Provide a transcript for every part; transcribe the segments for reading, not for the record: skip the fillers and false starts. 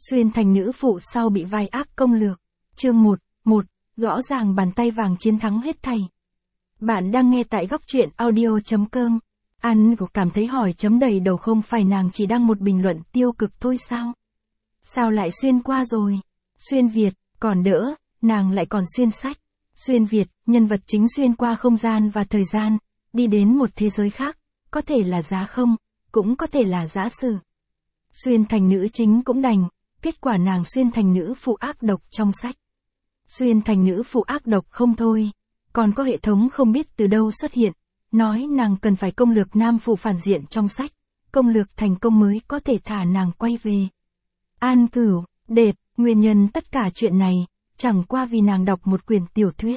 Xuyên thành nữ phụ sau bị vai ác công lược. Chương 1, rõ ràng bàn tay vàng chiến thắng hết thảy. Bạn đang nghe tại góc truyện audio.com. An cảm thấy hỏi chấm đầy đầu, không phải nàng chỉ đăng một bình luận tiêu cực thôi sao? Sao lại xuyên qua rồi? Xuyên Việt, còn đỡ, nàng lại còn xuyên sách. Xuyên Việt, nhân vật chính xuyên qua không gian và thời gian, đi đến một thế giới khác, có thể là giá không, cũng có thể là giả sử. Xuyên thành nữ chính cũng đành, kết quả nàng xuyên thành nữ phụ ác độc trong sách. Xuyên thành nữ phụ ác độc không thôi, còn có hệ thống không biết từ đâu xuất hiện, nói nàng cần phải công lược nam phụ phản diện trong sách, công lược thành công mới có thể thả nàng quay về. An Cửu, đệt, nguyên nhân tất cả chuyện này, chẳng qua vì nàng đọc một quyển tiểu thuyết.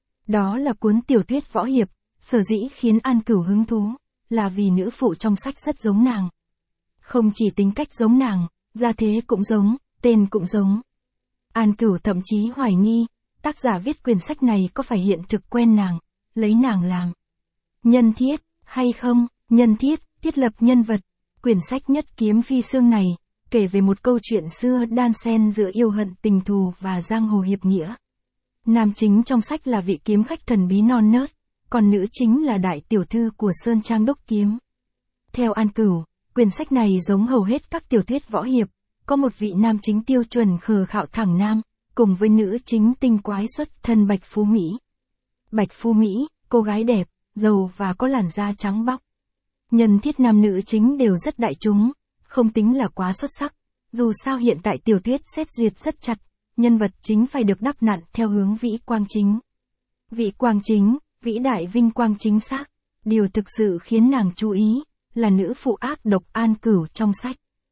Đó là cuốn tiểu thuyết võ hiệp, sở dĩ khiến An Cửu hứng thú, là vì nữ phụ trong sách rất giống nàng. Không chỉ tính cách giống nàng, gia thế cũng giống, tên cũng giống. An Cửu thậm chí hoài nghi, tác giả viết quyển sách này có phải hiện thực quen nàng, lấy nàng làm nhân thiết, hay không? Nhân thiết, thiết lập nhân vật. Quyển sách Nhất Kiếm Phi Xương này, kể về một câu chuyện xưa đan xen giữa yêu hận tình thù và giang hồ hiệp nghĩa. Nam chính trong sách là vị kiếm khách thần bí non nớt, còn nữ chính là đại tiểu thư của Sơn Trang Đúc Kiếm. Theo An Cửu, quyển sách này giống hầu hết các tiểu thuyết võ hiệp, có một vị nam chính tiêu chuẩn khờ khạo thẳng nam, cùng với nữ chính tinh quái xuất thân Bạch Phú Mỹ. Bạch Phú Mỹ, cô gái đẹp, giàu và có làn da trắng bóc. Nhân thiết nam nữ chính đều rất đại chúng, không tính là quá xuất sắc. Dù sao hiện tại tiểu thuyết xét duyệt rất chặt, nhân vật chính phải được đắp nặn theo hướng vĩ quang chính. Vĩ quang chính, vĩ đại vinh quang chính xác. Điều thực sự khiến nàng chú ý, là nữ phụ ác độc An Cửu trong sách.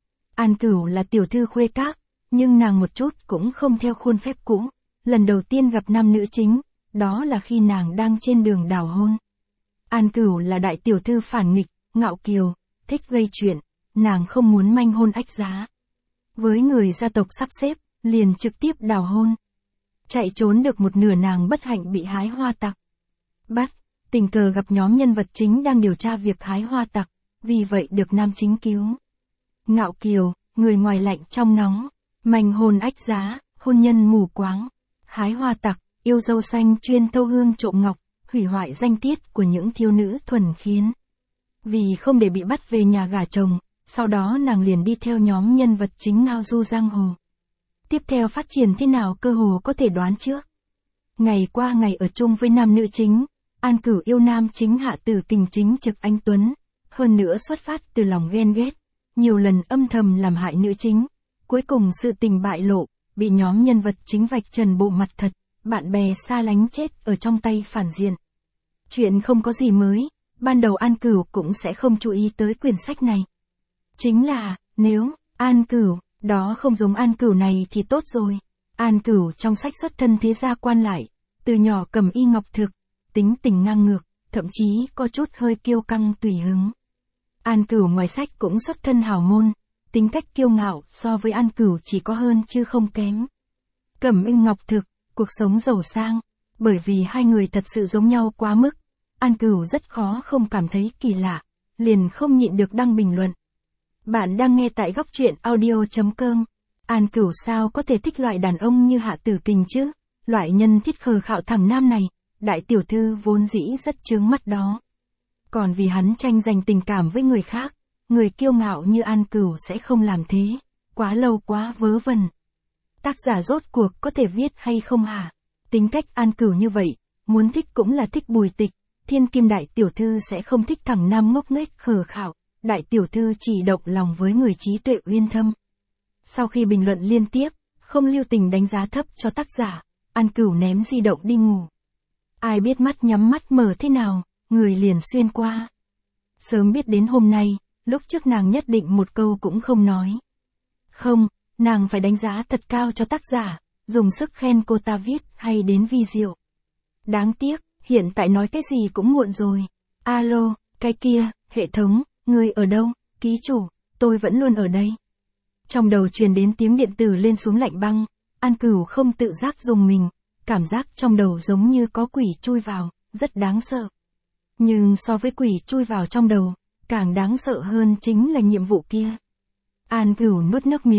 An Cửu là tiểu thư khuê các, nhưng nàng một chút cũng không theo khuôn phép cũ. Lần đầu tiên gặp nam nữ chính, đó là khi nàng đang trên đường đào hôn. An Cửu là đại tiểu thư phản nghịch, ngạo kiều, thích gây chuyện, nàng không muốn manh hôn ách giá. Với người gia tộc sắp xếp, liền trực tiếp đào hôn. Chạy trốn được một nửa nàng bất hạnh bị hái hoa tặc bắt, tình cờ gặp nhóm nhân vật chính đang điều tra việc hái hoa tặc, vì vậy được nam chính cứu. Ngạo kiều, người ngoài lạnh trong nóng, manh hôn ách giá, hôn nhân mù quáng, hái hoa tặc, yêu dâu xanh chuyên thâu hương trộm ngọc, hủy hoại danh tiết của những thiếu nữ thuần khiết. Vì không để bị bắt về nhà gả chồng, sau đó nàng liền đi theo nhóm nhân vật chính ngao du giang hồ. Tiếp theo phát triển thế nào cơ hồ có thể đoán trước. Ngày qua ngày ở chung với nam nữ chính, An Cửu yêu nam chính Hạ Tử Kình chính trực anh tuấn, hơn nữa xuất phát từ lòng ghen ghét, nhiều lần âm thầm làm hại nữ chính. Cuối cùng sự tình bại lộ, bị nhóm nhân vật chính vạch trần bộ mặt thật, bạn bè xa lánh chết ở trong tay phản diện. Chuyện không có gì mới, ban đầu An Cửu cũng sẽ không chú ý tới quyển sách này. Chính là, nếu, An Cửu, đó không giống An Cửu này thì tốt rồi. An Cửu trong sách xuất thân thế gia quan lại, từ nhỏ cầm y ngọc thực, tính tình ngang ngược, thậm chí có chút hơi kiêu căng tùy hứng. An Cửu ngoài sách cũng xuất thân hào môn, tính cách kiêu ngạo so với An Cửu chỉ có hơn chứ không kém. Cẩm y ngọc thực, cuộc sống giàu sang, bởi vì hai người thật sự giống nhau quá mức, An Cửu rất khó không cảm thấy kỳ lạ, liền không nhịn được đăng bình luận. Bạn đang nghe tại góc truyện audio.com. An Cửu sao có thể thích loại đàn ông như Hạ Tử Kình chứ? Loại nhân thiết khờ khạo thằng nam này, đại tiểu thư vốn dĩ rất chướng mắt đó. Còn vì hắn tranh giành tình cảm với người khác, người kiêu ngạo như An Cửu sẽ không làm thế. Quá lâu quá vớ vẩn. Tác giả rốt cuộc có thể viết hay không hả? Tính cách An Cửu như vậy, muốn thích cũng là thích Bùi Tịch. Thiên kim đại tiểu thư sẽ không thích thằng nam ngốc nghếch khờ khạo, đại tiểu thư chỉ động lòng với người trí tuệ uyên thâm. Sau khi bình luận liên tiếp, không lưu tình đánh giá thấp cho tác giả, An Cửu ném di động đi ngủ. Ai biết mắt nhắm mắt mở thế nào, người liền xuyên qua. Sớm biết đến hôm nay, lúc trước nàng nhất định một câu cũng không nói. Không, nàng phải đánh giá thật cao cho tác giả, dùng sức khen cô ta viết hay đến vi diệu. Đáng tiếc, hiện tại nói cái gì cũng muộn rồi. Alo, cái kia, hệ thống, ngươi ở đâu? Ký chủ, tôi vẫn luôn ở đây. Trong đầu truyền đến tiếng điện tử lên xuống lạnh băng, An Cửu không tự giác rùng mình, cảm giác trong đầu giống như có quỷ chui vào, rất đáng sợ. Nhưng so với quỷ chui vào trong đầu, càng đáng sợ hơn chính là nhiệm vụ kia. An Cửu nuốt nước miếng,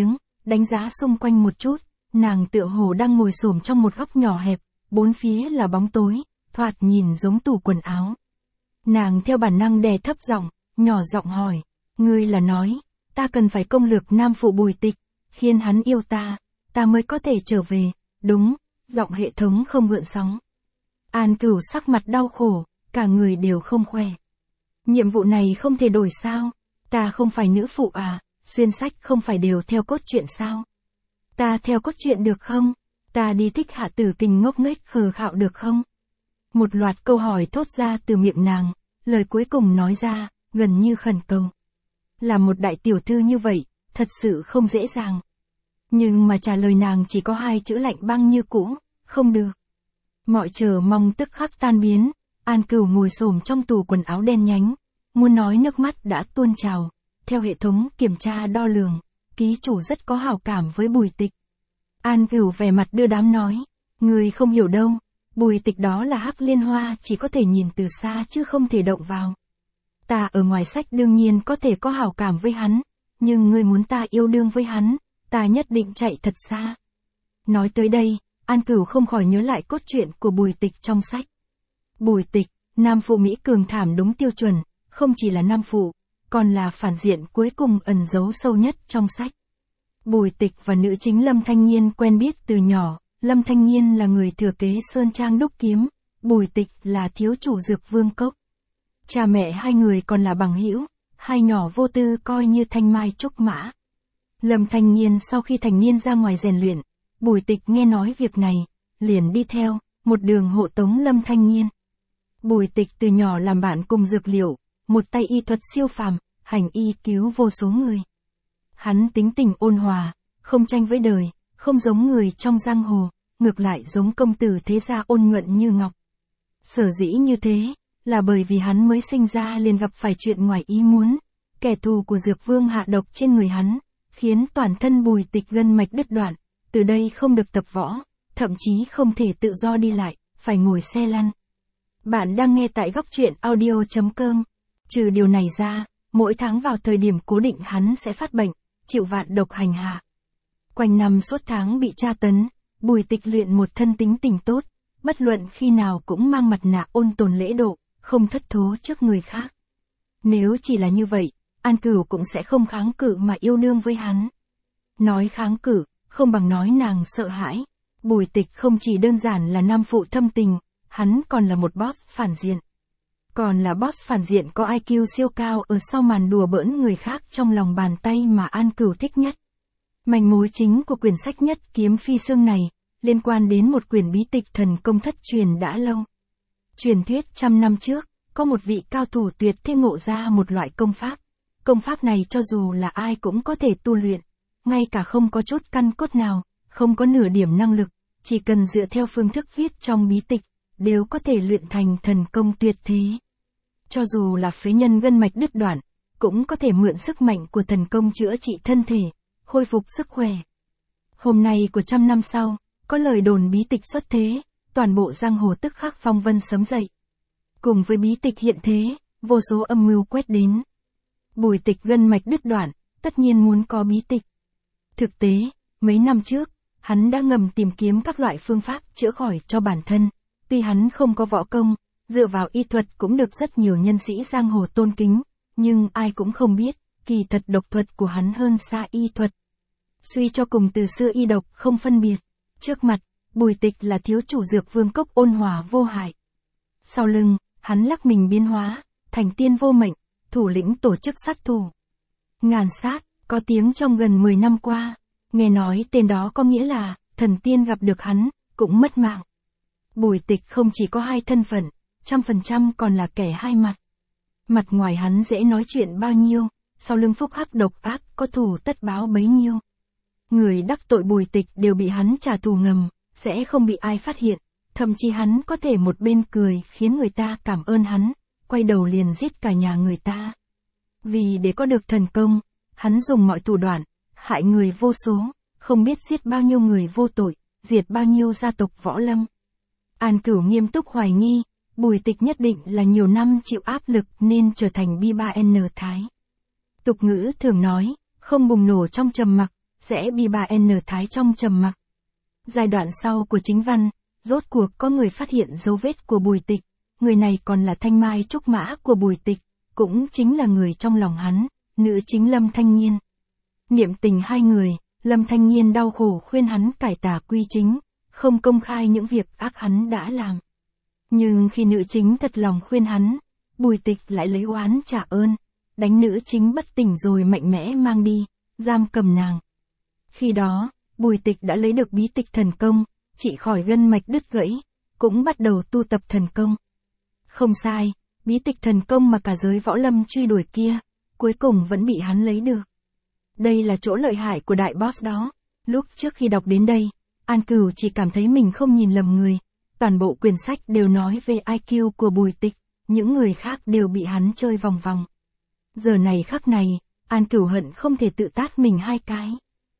đánh giá xung quanh một chút, nàng tựa hồ đang ngồi xổm trong một góc nhỏ hẹp, bốn phía là bóng tối, thoạt nhìn giống tủ quần áo. Nàng theo bản năng đè thấp giọng, nhỏ giọng hỏi, ngươi là nói, ta cần phải công lược nam phụ Bùi Tịch, khiến hắn yêu ta mới có thể trở về, đúng, giọng hệ thống không gợn sóng. An Cửu sắc mặt đau khổ, cả người đều không khỏe. Nhiệm vụ này không thể đổi sao, ta không phải nữ phụ à, xuyên sách không phải đều theo cốt truyện sao. Ta theo cốt truyện được không? Ta đi thích Hạ Tử Kình ngốc nghếch khờ khạo được không? Một loạt câu hỏi thốt ra từ miệng nàng, lời cuối cùng nói ra, gần như khẩn cầu. Là một đại tiểu thư như vậy, thật sự không dễ dàng. Nhưng mà trả lời nàng chỉ có hai chữ lạnh băng như cũ, không được. Mọi chờ mong tức khắc tan biến, An Cửu ngồi xổm trong tủ quần áo đen nhánh, muốn nói nước mắt đã tuôn trào. Theo hệ thống kiểm tra đo lường, ký chủ rất có hảo cảm với Bùi Tịch. An Cửu vẻ mặt đưa đám nói, người không hiểu đâu, Bùi Tịch đó là hắc liên hoa chỉ có thể nhìn từ xa chứ không thể động vào. Ta ở ngoài sách đương nhiên có thể có hảo cảm với hắn, nhưng ngươi muốn ta yêu đương với hắn, ta nhất định chạy thật xa. Nói tới đây, An Cửu không khỏi nhớ lại cốt truyện của Bùi Tịch trong sách. Bùi Tịch, nam phụ Mỹ cường thảm đúng tiêu chuẩn, không chỉ là nam phụ, còn là phản diện cuối cùng ẩn giấu sâu nhất trong sách. Bùi Tịch và nữ chính Lâm Thanh Nhiên quen biết từ nhỏ, Lâm Thanh Nhiên là người thừa kế Sơn Trang đúc kiếm, Bùi Tịch là thiếu chủ Dược Vương Cốc. Cha mẹ hai người còn là bằng hữu, hai nhỏ vô tư coi như thanh mai trúc mã. Lâm Thanh Nhiên sau khi thành niên ra ngoài rèn luyện, Bùi Tịch nghe nói việc này, liền đi theo, một đường hộ tống Lâm Thanh Nhiên. Bùi Tịch từ nhỏ làm bạn cùng dược liệu, một tay y thuật siêu phàm, hành y cứu vô số người. Hắn tính tình ôn hòa, không tranh với đời, không giống người trong giang hồ, ngược lại giống công tử thế gia ôn nhuận như ngọc. Sở dĩ như thế, là bởi vì hắn mới sinh ra liền gặp phải chuyện ngoài ý muốn, kẻ thù của Dược Vương hạ độc trên người hắn, khiến toàn thân Bùi Tịch gân mạch đứt đoạn, từ đây không được tập võ, thậm chí không thể tự do đi lại, phải ngồi xe lăn. Bạn đang nghe tại góc truyện audio.com. Trừ điều này ra, mỗi tháng vào thời điểm cố định hắn sẽ phát bệnh, chịu vạn độc hành hạ. Quanh năm suốt tháng bị tra tấn, Bùi Tịch luyện một thân tính tình tốt, bất luận khi nào cũng mang mặt nạ ôn tồn lễ độ, không thất thố trước người khác. Nếu chỉ là như vậy, An Cửu cũng sẽ không kháng cự mà yêu đương với hắn. Nói kháng cự, không bằng nói nàng sợ hãi. Bùi Tịch không chỉ đơn giản là nam phụ thâm tình, hắn còn là một boss phản diện. Còn là boss phản diện có IQ siêu cao ở sau màn đùa bỡn người khác trong lòng bàn tay mà An Cửu thích nhất. Manh mối chính của quyển sách Nhất Kiếm Phi Xương này, liên quan đến một quyển bí tịch thần công thất truyền đã lâu. Truyền thuyết 100 năm trước, có một vị cao thủ tuyệt thế ngộ ra một loại công pháp. Công pháp này cho dù là ai cũng có thể tu luyện, ngay cả không có chút căn cốt nào, không có nửa điểm năng lực, chỉ cần dựa theo phương thức viết trong bí tịch, đều có thể luyện thành thần công tuyệt thế. Cho dù là phế nhân gân mạch đứt đoạn, cũng có thể mượn sức mạnh của thần công chữa trị thân thể, khôi phục sức khỏe. Hôm nay của 100 năm sau, có lời đồn bí tịch xuất thế, toàn bộ giang hồ tức khắc phong vân sấm dậy. Cùng với bí tịch hiện thế, vô số âm mưu quét đến. Bùi Tịch gân mạch đứt đoạn, tất nhiên muốn có bí tịch. Thực tế, mấy năm trước, hắn đã ngầm tìm kiếm các loại phương pháp chữa khỏi cho bản thân. Tuy hắn không có võ công, dựa vào y thuật cũng được rất nhiều nhân sĩ giang hồ tôn kính, nhưng ai cũng không biết, kỳ thật độc thuật của hắn hơn xa y thuật. Suy cho cùng từ xưa y độc không phân biệt. Trước mặt, Bùi Tịch là thiếu chủ Dược Vương Cốc ôn hòa vô hại. Sau lưng, hắn lắc mình biến hóa, thành tiên vô mệnh, thủ lĩnh tổ chức sát thủ. Ngàn sát, có tiếng trong gần 10 năm qua, nghe nói tên đó có nghĩa là, thần tiên gặp được hắn, cũng mất mạng. Bùi Tịch không chỉ có hai thân phận, 100% còn là kẻ hai mặt. Mặt ngoài hắn dễ nói chuyện bao nhiêu, sau lưng phúc hắc độc ác có thù tất báo bấy nhiêu. Người đắc tội Bùi Tịch đều bị hắn trả thù ngầm, sẽ không bị ai phát hiện, thậm chí hắn có thể một bên cười khiến người ta cảm ơn hắn, quay đầu liền giết cả nhà người ta. Vì để có được thần công, hắn dùng mọi thủ đoạn, hại người vô số, không biết giết bao nhiêu người vô tội, diệt bao nhiêu gia tộc võ lâm. An Cửu nghiêm túc hoài nghi, Bùi Tịch nhất định là nhiều năm chịu áp lực nên trở thành bi 3N thái. Tục ngữ thường nói, không bùng nổ trong trầm mặc, Rẽ B3N Thái trong trầm mặc. Giai đoạn sau của chính văn, rốt cuộc có người phát hiện dấu vết của Bùi Tịch, người này còn là thanh mai trúc mã của Bùi Tịch, cũng chính là người trong lòng hắn, nữ chính Lâm Thanh Nhiên. Niệm tình hai người, Lâm Thanh Nhiên đau khổ khuyên hắn cải tà quy chính, không công khai những việc ác hắn đã làm. Nhưng khi nữ chính thật lòng khuyên hắn, Bùi Tịch lại lấy oán trả ơn, đánh nữ chính bất tỉnh rồi mạnh mẽ mang đi, giam cầm nàng. Khi đó, Bùi Tịch đã lấy được bí tịch thần công, trị khỏi gân mạch đứt gãy, cũng bắt đầu tu tập thần công. Không sai, bí tịch thần công mà cả giới võ lâm truy đuổi kia, cuối cùng vẫn bị hắn lấy được. Đây là chỗ lợi hại của đại boss đó. Lúc trước khi đọc đến đây, An Cửu chỉ cảm thấy mình không nhìn lầm người. Toàn bộ quyển sách đều nói về IQ của Bùi Tịch, những người khác đều bị hắn chơi vòng vòng. Giờ này khắc này, An Cửu hận không thể tự tát mình hai cái.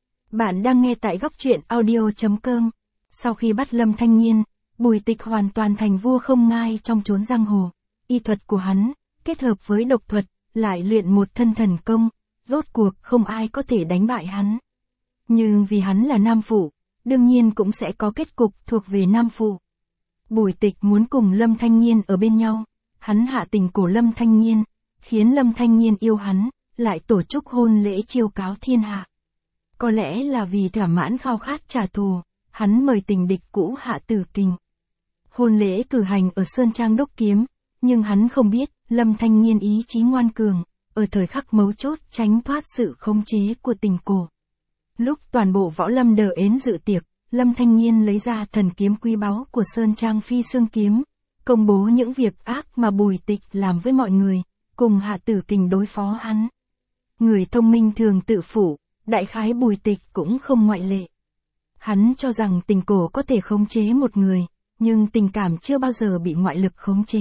Bạn đang nghe tại góc truyện audio.com. Sau khi bắt Lâm Thanh Nhiên, Bùi Tịch hoàn toàn thành vua không ngai trong chốn giang hồ. Y thuật của hắn, kết hợp với độc thuật, lại luyện một thân thần công, rốt cuộc không ai có thể đánh bại hắn. Nhưng vì hắn là nam phụ, đương nhiên cũng sẽ có kết cục thuộc về nam phụ. Bùi Tịch muốn cùng Lâm Thanh Nhiên ở bên nhau, hắn hạ tình cổ Lâm Thanh Nhiên, khiến Lâm Thanh Nhiên yêu hắn, lại tổ chức hôn lễ chiêu cáo thiên hạ. Có lẽ là vì thỏa mãn khao khát trả thù, hắn mời tình địch cũ Hạ Tử Kình. Hôn lễ cử hành ở Sơn Trang Đốc Kiếm, nhưng hắn không biết, Lâm Thanh Nhiên ý chí ngoan cường, ở thời khắc mấu chốt tránh thoát sự khống chế của tình cổ. Lúc toàn bộ võ lâm đờ ến dự tiệc, Lâm Thanh Nhiên lấy ra thần kiếm quý báu của Sơn Trang Phi Xương Kiếm, công bố những việc ác mà Bùi Tịch làm với mọi người, cùng Hạ Tử Kình đối phó hắn. Người thông minh thường tự phụ, đại khái Bùi Tịch cũng không ngoại lệ. Hắn cho rằng tình cổ có thể khống chế một người, nhưng tình cảm chưa bao giờ bị ngoại lực khống chế.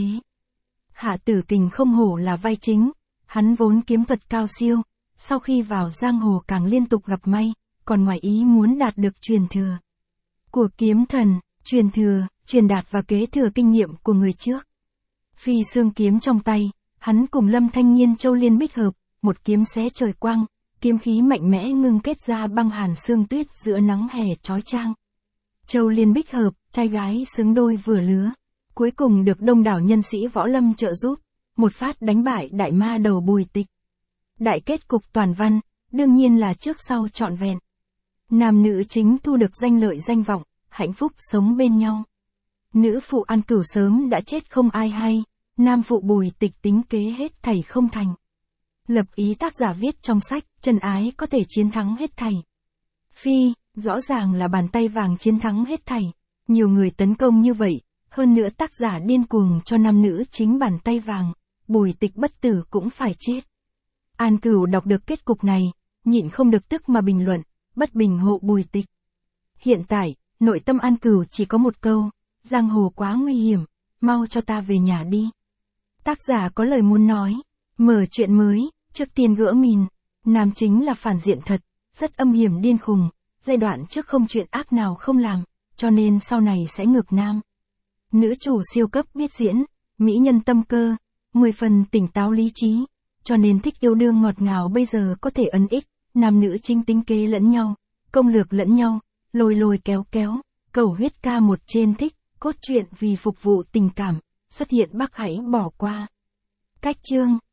Hạ Tử Kình không hổ là vai chính, hắn vốn kiếm thuật cao siêu, sau khi vào giang hồ càng liên tục gặp may, còn ngoài ý muốn đạt được truyền thừa của kiếm thần, truyền thừa, truyền đạt và kế thừa kinh nghiệm của người trước. Phi xương kiếm trong tay, hắn cùng Lâm Thanh Nhiên châu liên bích hợp, một kiếm xé trời quang, kiếm khí mạnh mẽ ngưng kết ra băng hàn sương tuyết giữa nắng hè chói chang. Châu liên bích hợp, trai gái xứng đôi vừa lứa, cuối cùng được đông đảo nhân sĩ võ lâm trợ giúp, một phát đánh bại đại ma đầu Bùi Tịch. Đại kết cục toàn văn, đương nhiên là trước sau trọn vẹn. Nam nữ chính thu được danh lợi danh vọng, hạnh phúc sống bên nhau. Nữ phụ An Cửu sớm đã chết không ai hay, nam phụ Bùi Tịch tính kế hết thảy không thành. Lập ý tác giả viết trong sách, chân ái có thể chiến thắng hết thảy. Phi, rõ ràng là bàn tay vàng chiến thắng hết thảy. Nhiều người tấn công như vậy, hơn nữa tác giả điên cuồng cho nam nữ chính bàn tay vàng, Bùi Tịch bất tử cũng phải chết. An Cửu đọc được kết cục này, nhịn không được tức mà bình luận, bất bình hộ Bùi Tịch. Hiện tại, nội tâm An Cửu chỉ có một câu, giang hồ quá nguy hiểm, mau cho ta về nhà đi. Tác giả có lời muốn nói, mở chuyện mới, trước tiên gỡ mìn, nam chính là phản diện thật, rất âm hiểm điên khùng, giai đoạn trước không chuyện ác nào không làm, cho nên sau này sẽ ngược nam. Nữ chủ siêu cấp biết diễn, mỹ nhân tâm cơ, 10 phần tỉnh táo lý trí, cho nên thích yêu đương ngọt ngào bây giờ có thể ấn ích, nam nữ chính tính kế lẫn nhau, công lược lẫn nhau, lôi lôi kéo kéo, cầu huyết ca một trên thích, cốt truyện vì phục vụ tình cảm, xuất hiện Bắc hãy bỏ qua. Cách chương